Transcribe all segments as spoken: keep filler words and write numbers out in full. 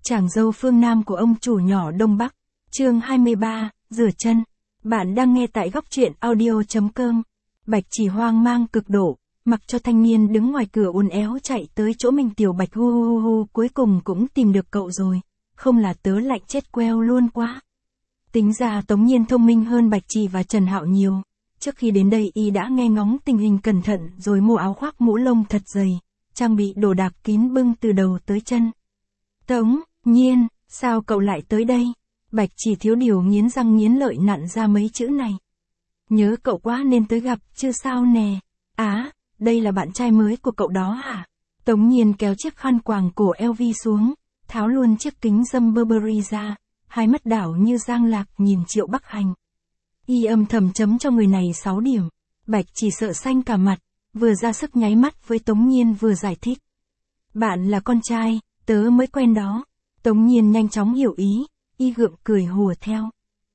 Chàng dâu phương Nam của ông chủ nhỏ Đông Bắc. Chương hai mươi ba, rửa chân. Bạn đang nghe tại góc truyện audio.com. Bạch Chỉ hoang mang cực độ, mặc cho thanh niên đứng ngoài cửa uốn éo chạy tới chỗ mình. Tiểu Bạch hu hu hu, cuối cùng cũng tìm được cậu rồi. Không là tớ lạnh chết queo luôn quá. Tính ra Tống Nhiên thông minh hơn Bạch Chỉ và Trần Hạo nhiều. Trước khi đến đây y đã nghe ngóng tình hình cẩn thận rồi mua áo khoác mũ lông thật dày, trang bị đồ đạc kín bưng từ đầu tới chân. Tống Nhiên, sao cậu lại tới đây? Bạch Chỉ thiếu điều nghiến răng nghiến lợi nặn ra mấy chữ này. Nhớ cậu quá nên tới gặp, chứ sao nè. Á, đây là bạn trai mới của cậu đó hả? Tống Nhiên kéo chiếc khăn quàng cổ eo vi xuống, tháo luôn chiếc kính râm Burberry ra, hai mắt đảo như giang lạc nhìn Triệu Bắc Hành. Y âm thầm chấm cho người này sáu điểm. Bạch Chỉ sợ xanh cả mặt, vừa ra sức nháy mắt với Tống Nhiên vừa giải thích. Bạn là con trai, tớ mới quen đó. Tống Nhiên nhanh chóng hiểu ý, y gượng cười hùa theo.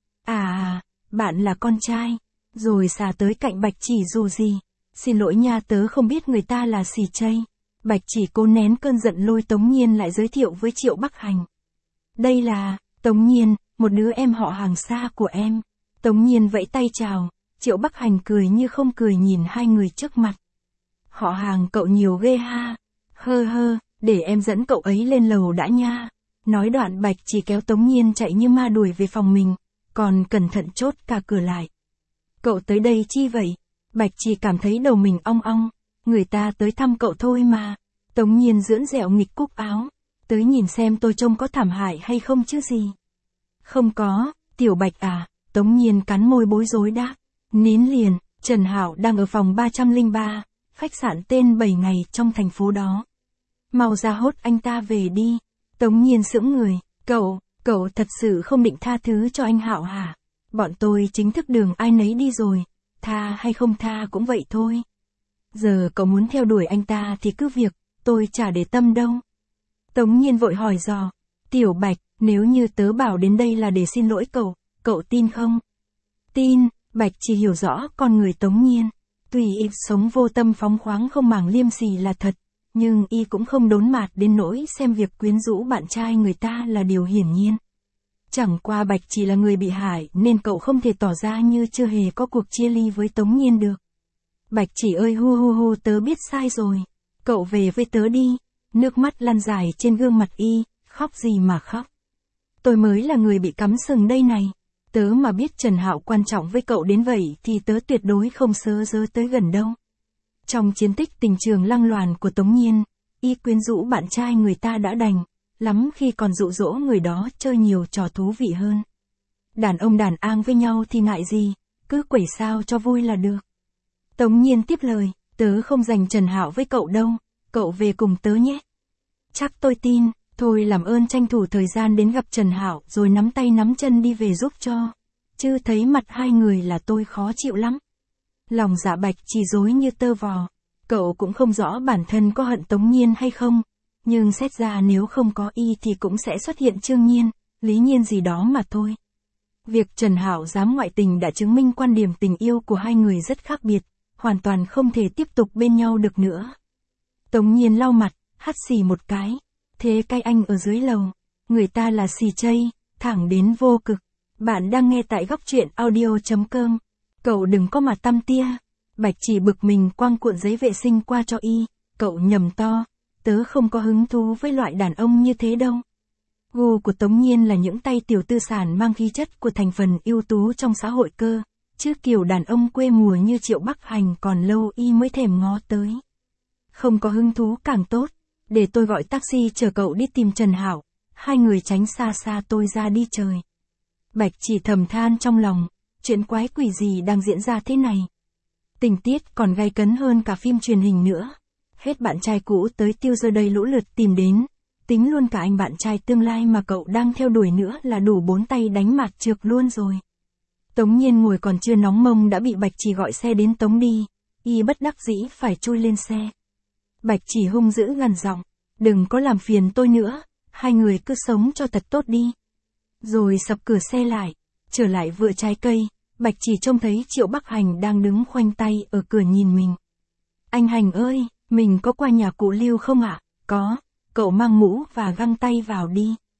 À, bạn là con trai, rồi xà tới cạnh Bạch Chỉ dù gì. Xin lỗi nha, tớ không biết người ta là xì chây. Bạch Chỉ cố nén cơn giận lôi Tống Nhiên lại giới thiệu với Triệu Bắc Hành. Đây là, Tống Nhiên, một đứa em họ hàng xa của em. Tống Nhiên vẫy tay chào, Triệu Bắc Hành cười như không cười nhìn hai người trước mặt. Họ hàng cậu nhiều ghê ha. Hơ hơ, để em dẫn cậu ấy lên lầu đã nha. Nói đoạn Bạch Chỉ kéo Tống Nhiên chạy như ma đuổi về phòng mình, còn cẩn thận chốt cả cửa lại. Cậu tới đây chi vậy? Bạch Chỉ cảm thấy đầu mình ong ong, người ta tới thăm cậu thôi mà. Tống Nhiên dưỡng dẹo nghịch cúc áo, tới nhìn xem tôi trông có thảm hại hay không chứ gì. Không có, Tiểu Bạch à. Tống Nhiên cắn môi bối rối đáp. Nín liền, Trần Hạo đang ở phòng ba trăm lẻ ba, khách sạn tên bảy ngày trong thành phố đó. Mau ra hốt anh ta về đi. Tống Nhiên sững người, cậu, cậu thật sự không định tha thứ cho anh Hạo hả? Bọn tôi chính thức đường ai nấy đi rồi, tha hay không tha cũng vậy thôi. Giờ cậu muốn theo đuổi anh ta thì cứ việc, tôi chả để tâm đâu. Tống Nhiên vội hỏi dò, Tiểu Bạch, nếu như tớ bảo đến đây là để xin lỗi cậu, cậu tin không? Tin. Bạch Chỉ hiểu rõ con người Tống Nhiên. Tuy y sống vô tâm phóng khoáng không màng liêm sỉ là thật, nhưng y cũng không đốn mạt đến nỗi xem việc quyến rũ bạn trai người ta là điều hiển nhiên. Chẳng qua Bạch Chỉ là người bị hại nên cậu không thể tỏ ra như chưa hề có cuộc chia ly với Tống Nhiên được. Bạch Chỉ ơi, hu hu hu, tớ biết sai rồi. Cậu về với tớ đi. Nước mắt lăn dài trên gương mặt y, khóc gì mà khóc. Tôi mới là người bị cắm sừng đây này. Tớ mà biết Trần Hạo quan trọng với cậu đến vậy thì tớ tuyệt đối không sơ dơ tới gần đâu. Trong chiến tích tình trường lăng loàn của Tống Nhiên, y quyến rũ bạn trai người ta đã đành, lắm khi còn dụ dỗ người đó chơi nhiều trò thú vị hơn. Đàn ông đàn ang với nhau thì ngại gì, cứ quẩy sao cho vui là được. Tống Nhiên tiếp lời, tớ không dành Trần Hạo với cậu đâu, cậu về cùng tớ nhé. Chắc tôi tin. Thôi làm ơn tranh thủ thời gian đến gặp Trần Hạo rồi nắm tay nắm chân đi về giúp cho. Chứ thấy mặt hai người là tôi khó chịu lắm. Lòng dạ Bạch Chỉ rối như tơ vò. Cậu cũng không rõ bản thân có hận Tống Nhiên hay không. Nhưng xét ra nếu không có y thì cũng sẽ xuất hiện Trương Nhiên, Lý Nhiên gì đó mà thôi. Việc Trần Hạo dám ngoại tình đã chứng minh quan điểm tình yêu của hai người rất khác biệt, hoàn toàn không thể tiếp tục bên nhau được nữa. Tống Nhiên lau mặt, hắt xì một cái. Thế cái anh ở dưới lầu, người ta là xì chây, thẳng đến vô cực. Bạn đang nghe tại góc truyện audio.com. Cậu đừng có mà tăm tia. Bạch Chỉ bực mình quăng cuộn giấy vệ sinh qua cho y. Cậu nhầm to, tớ không có hứng thú với loại đàn ông như thế đâu. Gu của Tống Nhiên là những tay tiểu tư sản mang khí chất của thành phần ưu tú trong xã hội cơ, chứ kiểu đàn ông quê mùa như Triệu Bắc Hành còn lâu y mới thèm ngó tới. Không có hứng thú càng tốt. Để tôi gọi taxi chở cậu đi tìm Trần Hạo, hai người tránh xa xa tôi ra đi trời. Bạch Chỉ thầm than trong lòng, chuyện quái quỷ gì đang diễn ra thế này. Tình tiết còn gay cấn hơn cả phim truyền hình nữa. Hết bạn trai cũ tới tiêu giờ đây lũ lượt tìm đến, tính luôn cả anh bạn trai tương lai mà cậu đang theo đuổi nữa là đủ bốn tay đánh mạt trượt luôn rồi. Tống Nhiên ngồi còn chưa nóng mông đã bị Bạch Chỉ gọi xe đến tống đi, y bất đắc dĩ phải chui lên xe. Bạch Chỉ hung dữ gằn giọng, đừng có làm phiền tôi nữa, hai người cứ sống cho thật tốt đi. Rồi sập cửa xe lại, trở lại vựa trái cây, Bạch Chỉ trông thấy Triệu Bắc Hành đang đứng khoanh tay ở cửa nhìn mình. Anh Hành ơi, mình có qua nhà cụ Lưu không ạ? À? Có, cậu mang mũ và găng tay vào đi.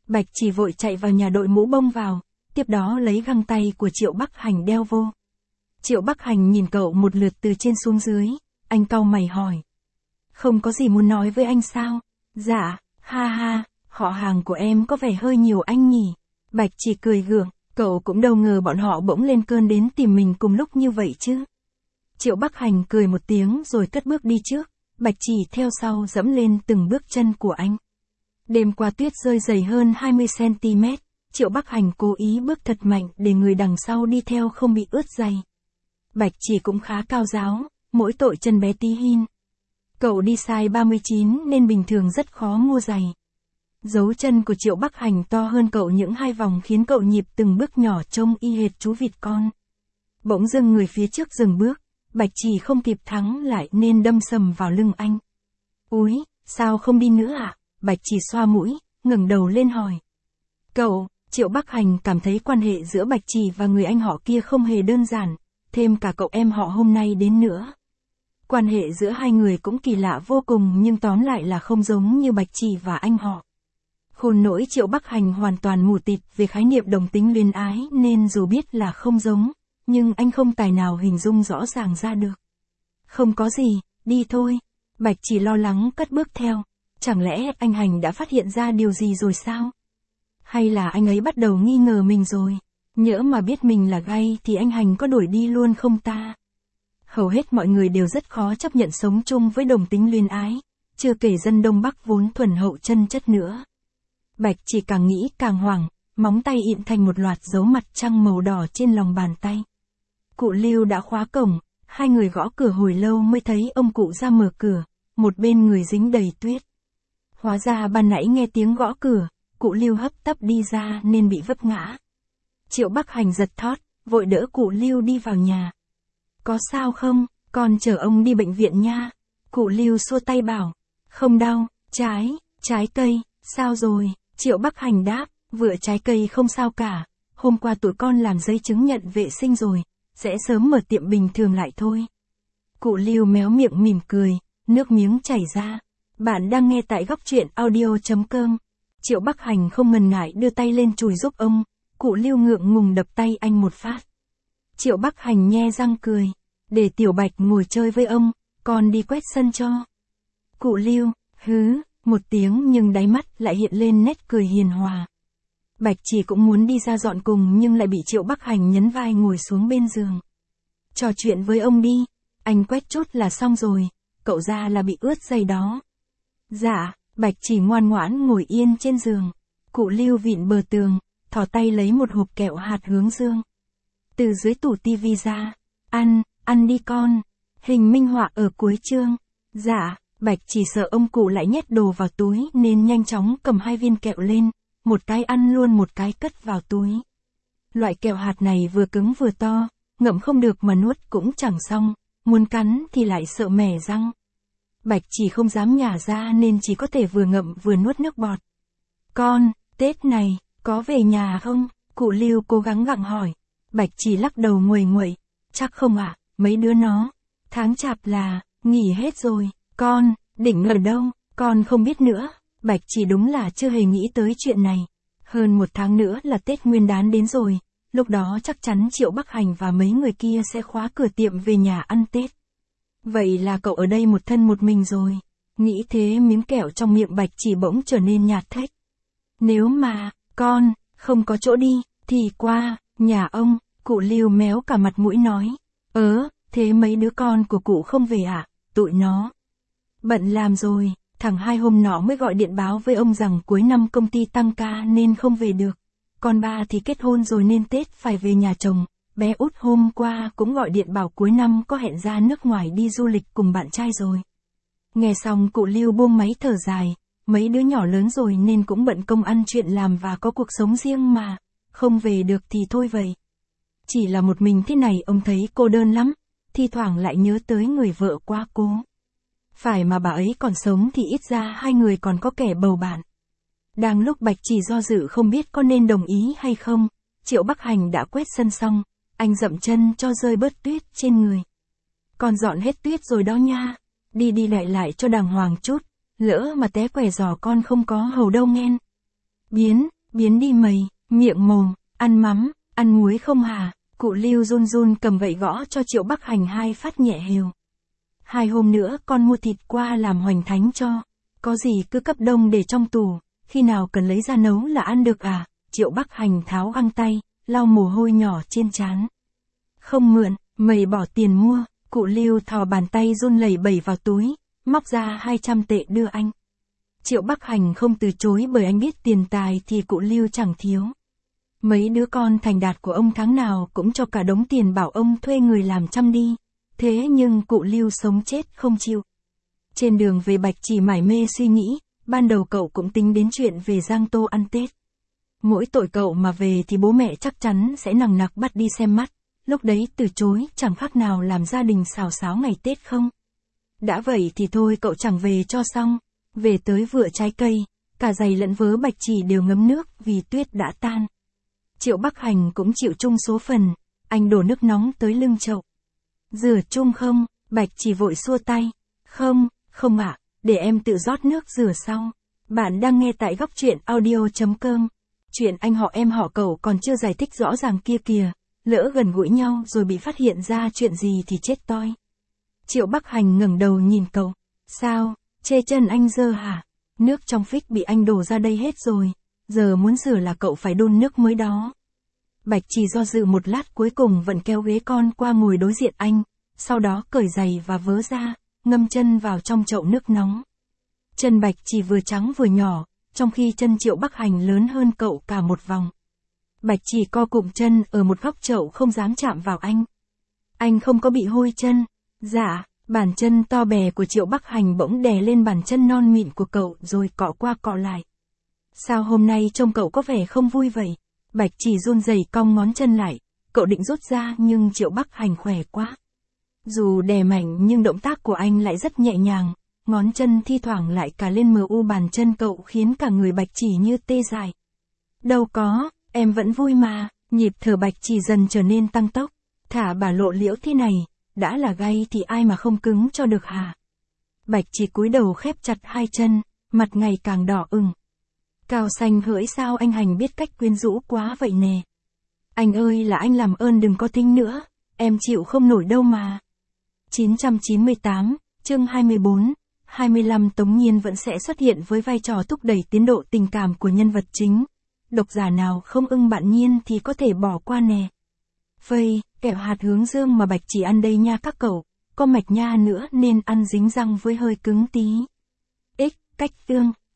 Bạch Chỉ vội chạy vào nhà đội mũ bông vào, tiếp đó lấy găng tay của Triệu Bắc Hành đeo vô. Triệu Bắc Hành nhìn cậu một lượt từ trên xuống dưới, anh cau mày hỏi. Không có gì muốn nói với anh sao? Dạ, ha ha, họ hàng của em có vẻ hơi nhiều anh nhỉ. Bạch Chỉ cười gượng, cậu cũng đâu ngờ bọn họ bỗng lên cơn đến tìm mình cùng lúc như vậy chứ. Triệu Bắc Hành cười một tiếng rồi cất bước đi trước, Bạch Chỉ theo sau dẫm lên từng bước chân của anh. Đêm qua tuyết rơi dày hơn hai mươi xăng ti mét, Triệu Bắc Hành cố ý bước thật mạnh để người đằng sau đi theo không bị ướt giày. Bạch Chỉ cũng khá cao ráo, mỗi tội chân bé tí hin. Cậu đi size ba mươi chín nên bình thường rất khó mua giày. Dấu chân của Triệu Bắc Hành to hơn cậu những hai vòng khiến cậu nhịp từng bước nhỏ trông y hệt chú vịt con. Bỗng dưng người phía trước dừng bước, Bạch Chỉ không kịp thắng lại nên đâm sầm vào lưng anh. Úi, sao không đi nữa ạ? À? Bạch Chỉ xoa mũi, ngẩng đầu lên hỏi. Cậu, Triệu Bắc Hành cảm thấy quan hệ giữa Bạch Chỉ và người anh họ kia không hề đơn giản, thêm cả cậu em họ hôm nay đến nữa. Quan hệ giữa hai người cũng kỳ lạ vô cùng nhưng tóm lại là không giống như Bạch Chỉ và anh họ. Khôn nỗi Triệu Bắc Hành hoàn toàn mù tịt về khái niệm đồng tính luyến ái nên dù biết là không giống, nhưng anh không tài nào hình dung rõ ràng ra được. Không có gì, đi thôi. Bạch Chỉ lo lắng cất bước theo. Chẳng lẽ anh Hành đã phát hiện ra điều gì rồi sao? Hay là anh ấy bắt đầu nghi ngờ mình rồi? Nhỡ mà biết mình là gay thì anh Hành có đuổi đi luôn không ta? Hầu hết mọi người đều rất khó chấp nhận sống chung với đồng tính luyến ái, chưa kể dân Đông Bắc vốn thuần hậu chân chất nữa. Bạch Chỉ càng nghĩ càng hoảng, móng tay ịn thành một loạt dấu mặt trăng màu đỏ trên lòng bàn tay. Cụ Lưu đã khóa cổng, hai người gõ cửa hồi lâu mới thấy ông cụ ra mở cửa, một bên người dính đầy tuyết. Hóa ra ban nãy nghe tiếng gõ cửa, cụ Lưu hấp tấp đi ra nên bị vấp ngã. Triệu Bắc Hành giật thót, vội đỡ cụ Lưu đi vào nhà. Có sao không, con chở ông đi bệnh viện nha. Cụ Lưu xua tay bảo, không đau, trái, trái cây, sao rồi? Triệu Bắc Hành đáp, vựa trái cây không sao cả, hôm qua tụi con làm giấy chứng nhận vệ sinh rồi, sẽ sớm mở tiệm bình thường lại thôi. Cụ Lưu méo miệng mỉm cười, nước miếng chảy ra. Bạn đang nghe tại góc truyện audio chấm com. Triệu Bắc Hành không ngần ngại đưa tay lên chùi giúp ông, cụ Lưu ngượng ngùng đập tay anh một phát. Triệu Bắc Hành nhe răng cười, để Tiểu Bạch ngồi chơi với ông, con đi quét sân cho. Cụ Lưu, hứ, một tiếng nhưng đáy mắt lại hiện lên nét cười hiền hòa. Bạch Chỉ cũng muốn đi ra dọn cùng nhưng lại bị Triệu Bắc Hành nhấn vai ngồi xuống bên giường. Trò chuyện với ông đi, anh quét chút là xong rồi, cậu ra là bị ướt giày đó. Dạ, Bạch Chỉ ngoan ngoãn ngồi yên trên giường. Cụ Lưu vịn bờ tường, thò tay lấy một hộp kẹo hạt hướng dương. Từ dưới tủ tivi ra, ăn, ăn đi con. Hình minh họa ở cuối chương. Dạ, Bạch Chỉ sợ ông cụ lại nhét đồ vào túi nên nhanh chóng cầm hai viên kẹo lên, một cái ăn luôn một cái cất vào túi. Loại kẹo hạt này vừa cứng vừa to, ngậm không được mà nuốt cũng chẳng xong, muốn cắn thì lại sợ mẻ răng. Bạch Chỉ không dám nhả ra nên chỉ có thể vừa ngậm vừa nuốt nước bọt. Con, Tết này, có về nhà không? Cụ Lưu cố gắng gặng hỏi. Bạch Chỉ lắc đầu nguầy nguậy. Chắc không ạ, à, mấy đứa nó. Tháng chạp là, nghỉ hết rồi. Con, định ở đâu? Con không biết nữa. Bạch Chỉ đúng là chưa hề nghĩ tới chuyện này. Hơn một tháng nữa là Tết Nguyên đán đến rồi. Lúc đó chắc chắn Triệu Bắc Hành và mấy người kia sẽ khóa cửa tiệm về nhà ăn Tết. Vậy là cậu ở đây một thân một mình rồi. Nghĩ thế miếng kẹo trong miệng Bạch Chỉ bỗng trở nên nhạt thách. Nếu mà, con, không có chỗ đi, thì qua, nhà ông, cụ Lưu méo cả mặt mũi nói. Ớ, thế mấy đứa con của cụ không về à, tụi nó. Bận làm rồi, thằng hai hôm nọ mới gọi điện báo với ông rằng cuối năm công ty tăng ca nên không về được. Con ba thì kết hôn rồi nên Tết phải về nhà chồng. Bé út hôm qua cũng gọi điện bảo cuối năm có hẹn ra nước ngoài đi du lịch cùng bạn trai rồi. Nghe xong cụ Lưu buông máy thở dài, mấy đứa nhỏ lớn rồi nên cũng bận công ăn chuyện làm và có cuộc sống riêng mà, không về được thì thôi vậy. Chỉ là một mình thế này ông thấy cô đơn lắm, thi thoảng lại nhớ tới người vợ quá cố. Phải mà bà ấy còn sống thì ít ra hai người còn có kẻ bầu bạn. Đang lúc Bạch Chỉ do dự không biết có nên đồng ý hay không, Triệu Bắc Hành đã quét sân xong. Anh dậm chân cho rơi bớt tuyết trên người. Con dọn hết tuyết rồi đó nha. Đi đi lại lại cho đàng hoàng chút. Lỡ mà té què giò con không có hầu đâu nghen. Biến, biến đi mày, miệng mồm, ăn mắm, ăn muối không hả? Cụ Lưu run run cầm gậy gõ cho Triệu Bắc Hành hai phát nhẹ hều. Hai hôm nữa con mua thịt qua làm hoành thánh cho. Có gì cứ cấp đông để trong tủ, khi nào cần lấy ra nấu là ăn được à? Triệu Bắc Hành tháo găng tay, lau mồ hôi nhỏ trên trán. Không mượn, mày bỏ tiền mua. Cụ Lưu thò bàn tay run lẩy bẩy vào túi, móc ra hai trăm tệ đưa anh. Triệu Bắc Hành không từ chối bởi anh biết tiền tài thì cụ Lưu chẳng thiếu. Mấy đứa con thành đạt của ông tháng nào cũng cho cả đống tiền bảo ông thuê người làm chăm đi. Thế nhưng cụ Lưu sống chết không chịu. Trên đường về Bạch Chỉ mải mê suy nghĩ, ban đầu cậu cũng tính đến chuyện về Giang Tô ăn Tết. Mỗi tội cậu mà về thì bố mẹ chắc chắn sẽ nằng nặc bắt đi xem mắt, lúc đấy từ chối chẳng khác nào làm gia đình xào xáo ngày Tết không. Đã vậy thì thôi cậu chẳng về cho xong, về tới vựa trái cây, cả giày lẫn vớ Bạch Chỉ đều ngấm nước vì tuyết đã tan. Triệu Bắc Hành cũng chịu chung số phần, anh đổ nước nóng tới lưng chậu. Rửa chung không? Bạch Chỉ vội xua tay. Không, không ạ, để em tự rót nước rửa sau. Bạn đang nghe tại góc truyện audio chấm com. Chuyện anh họ em họ cậu còn chưa giải thích rõ ràng kia kìa, lỡ gần gũi nhau rồi bị phát hiện ra chuyện gì thì chết toi. Triệu Bắc Hành ngẩng đầu nhìn cậu. Sao, chê chân anh dơ hả? Nước trong phích bị anh đổ ra đây hết rồi, giờ muốn rửa là cậu phải đun nước mới đó. Bạch Chỉ do dự một lát cuối cùng vẫn kéo ghế con qua ngồi đối diện anh, sau đó cởi giày và vớ ra, ngâm chân vào trong chậu nước nóng. Chân Bạch Chỉ vừa trắng vừa nhỏ, trong khi chân Triệu Bắc Hành lớn hơn cậu cả một vòng. Bạch Chỉ co cụm chân ở một góc chậu không dám chạm vào anh. Anh không có bị hôi chân. Dạ, bàn chân to bè của Triệu Bắc Hành bỗng đè lên bàn chân non mịn của cậu rồi cọ qua cọ lại. Sao hôm nay trông cậu có vẻ không vui vậy? Bạch Chỉ run rẩy cong ngón chân lại, cậu định rút ra nhưng Triệu Bắc Hành khỏe quá. Dù đè mạnh nhưng động tác của anh lại rất nhẹ nhàng, ngón chân thi thoảng lại cả lên mờ u bàn chân cậu khiến cả người Bạch Chỉ như tê dại. Đâu có, em vẫn vui mà, nhịp thở Bạch Chỉ dần trở nên tăng tốc, thả bà lộ liễu thế này, đã là gay thì ai mà không cứng cho được hả? Bạch Chỉ cúi đầu khép chặt hai chân, mặt ngày càng đỏ ửng. Cao xanh hỡi sao anh Hành biết cách quyến rũ quá vậy nè. Anh ơi là anh làm ơn đừng có tính nữa, em chịu không nổi đâu mà. chín trăm chín mươi tám, chương hai mươi bốn, hai mươi lăm Tống Nhiên vẫn sẽ xuất hiện với vai trò thúc đẩy tiến độ tình cảm của nhân vật chính. Độc giả nào không ưng bạn Nhiên thì có thể bỏ qua nè. Phây, kẹo hạt hướng dương mà Bạch Chỉ ăn đây nha các cậu, có mạch nha nữa nên ăn dính răng với hơi cứng tí. X, cách tương.